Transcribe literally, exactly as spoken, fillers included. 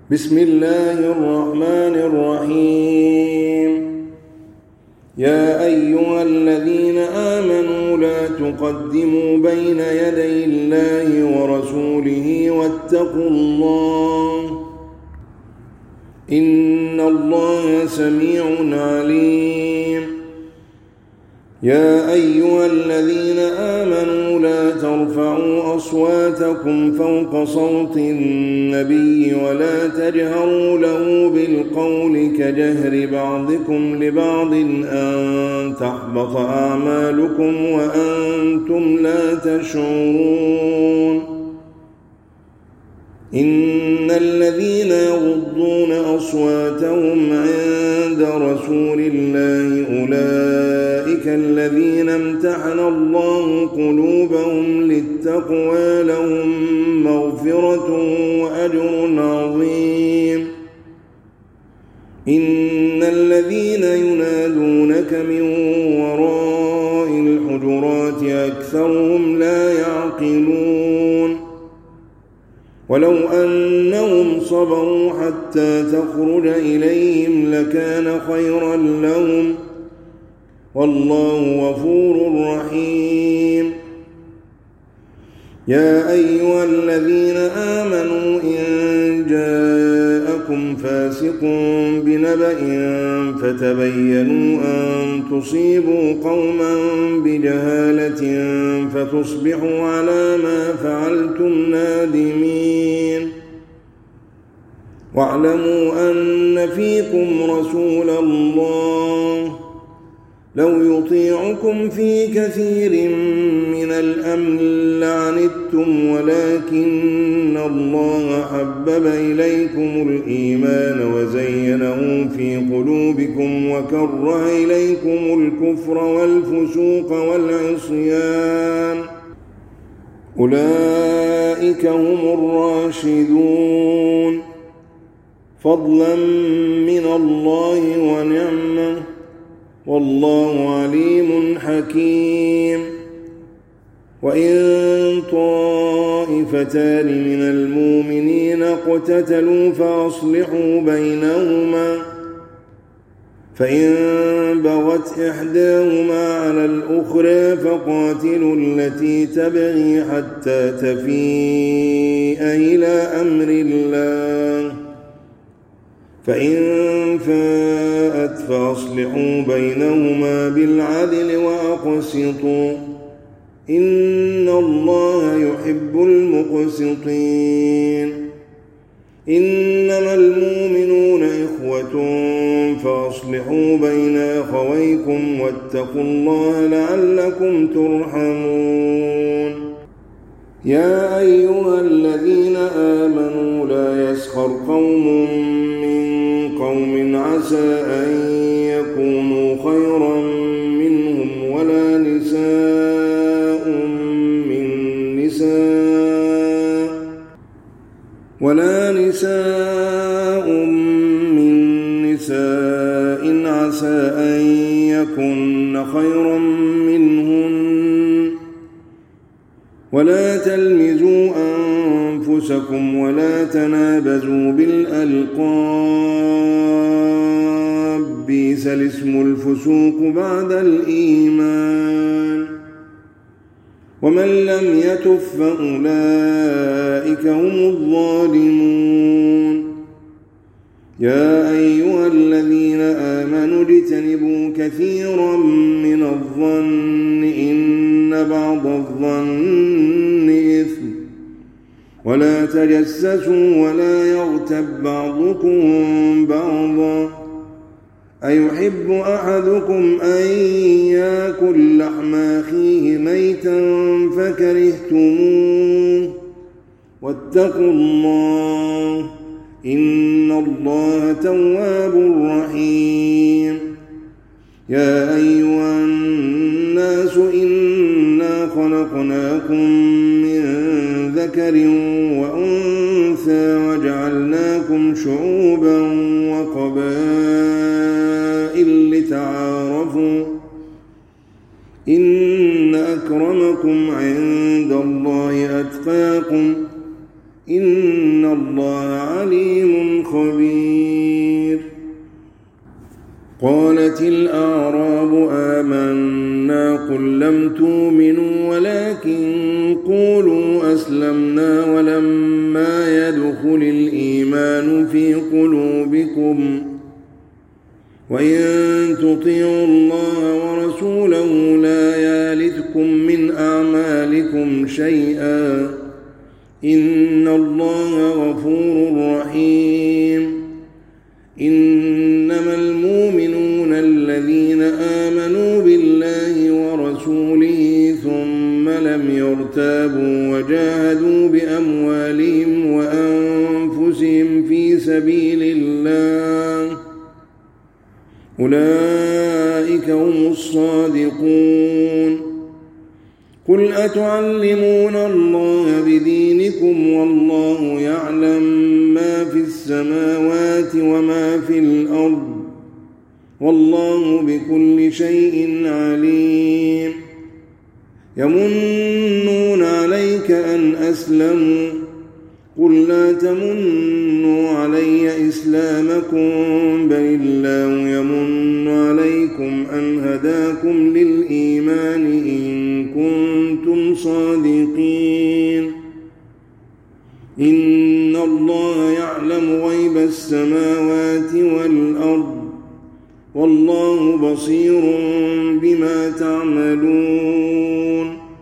بسم الله الرحمن الرحيم. يا أيها الذين آمنوا لا تقدموا بين يدي الله ورسوله واتقوا الله إن الله سميع عليم. يا أيها الذين آمنوا لا ترفعوا أصواتكم فوق صوت النبي ولا تجهروا له بالقول كجهر بعضكم لبعض أن تحبط أعمالكم وأنتم لا تشعرون. إن الذين يغضون أصواتهم عند رسول الله أولئك الذين امتحن الله قلوبهم للتقوى لهم مغفرة وأجر عظيم. إن الذين ينادونك من وراء الحجرات أكثرهم لا يعقلون. ولو أنهم صبروا حتى تخرج إليهم لكان خيرا لهم والله غفور رحيم. يا أيها الذين آمنوا إن جاءكم فاسق بنبأ فتبينوا أن تصيبوا قوما بجهالة فتصبحوا على ما فعلتم نادمين. واعلموا أن فيكم رسول الله لو يطيعكم في كثير من الأمر لعنتم ولكن الله حبب إليكم الإيمان وزينه في قلوبكم وكره إليكم الكفر والفسوق والعصيان أولئك هم الراشدون فضلا من الله ونعمة والله عليم حكيم. وإن طائفتان من المؤمنين اقتتلوا فأصلحوا بينهما فإن بغت إحداهما على الأخرى فقاتلوا التي تبغي حتى تفيء إلى أمر الله فإن فاءت فأصلحوا بينهما بالعدل وأقسطوا إن الله يحب المقسطين. إنما المؤمنون إخوة فأصلحوا بين أخويكم واتقوا الله لعلكم ترحمون. يا أيها الذين آمنوا لا يسخر قوم قوم عسى أن يكونوا خيرا منهم ولا نساء من نساء ولا نساء من نساء عسى أن يكن خيرا منهن ولا تلمزوا أنفسكم ولا تنابزوا بالألقاب بئس الاسم الفسوق بعد الإيمان ومن لم يتب فأولئك هم الظالمون. يا أيها الذين آمنوا اجتنبوا كثيرا من الظن إن بعض الظن إثم ولا تجسسوا ولا يغتب بعضكم بعضا أيحب أحدكم أن يأكل لحم أخيه ميتا فكرهتموه واتقوا الله إن الله تواب رحيم. يا أيها الناس إنا خلقناكم من ذكر وأنثى وجعلناكم شعوبا وقبائل لتعارفوا إن أكرمكم عند الله أتقاكم إن الله عليم خبير. قالت الأعراب آمنا قل لم تؤمنوا ولكن قولوا أسلمنا ولما يدخل الإيمان في قلوبكم وإن تطيعوا الله ورسوله لا يلتكم من أعمالكم شيئا إن الله غفور رحيم. إنما المؤمنون الذين آمنوا بالله ورسوله ثم لم يرتابوا وجاهدوا بأموالهم وأنفسهم في سبيل الله أولئك هم الصادقون. قل أتعلمون الله بدينكم والله يعلم ما في السماوات وما في الأرض والله بكل شيء عليم. يمنون عليك أن أسلموا قل لا تمنوا علي إسلامكم بل الله يمن عليكم أن هداكم للإيمان إن كنتم صادقين. إن الله يعلم غيب السماوات والأرض والله بصير